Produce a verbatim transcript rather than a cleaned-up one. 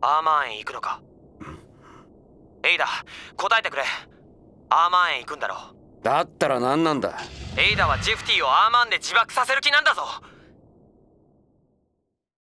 アーマー園行くのか？エイダ、答えてくれ。アーマー園行くんだろ？ だったら何なんだ？ エイダはジェフティをアーマーンで自爆させる気なんだぞ。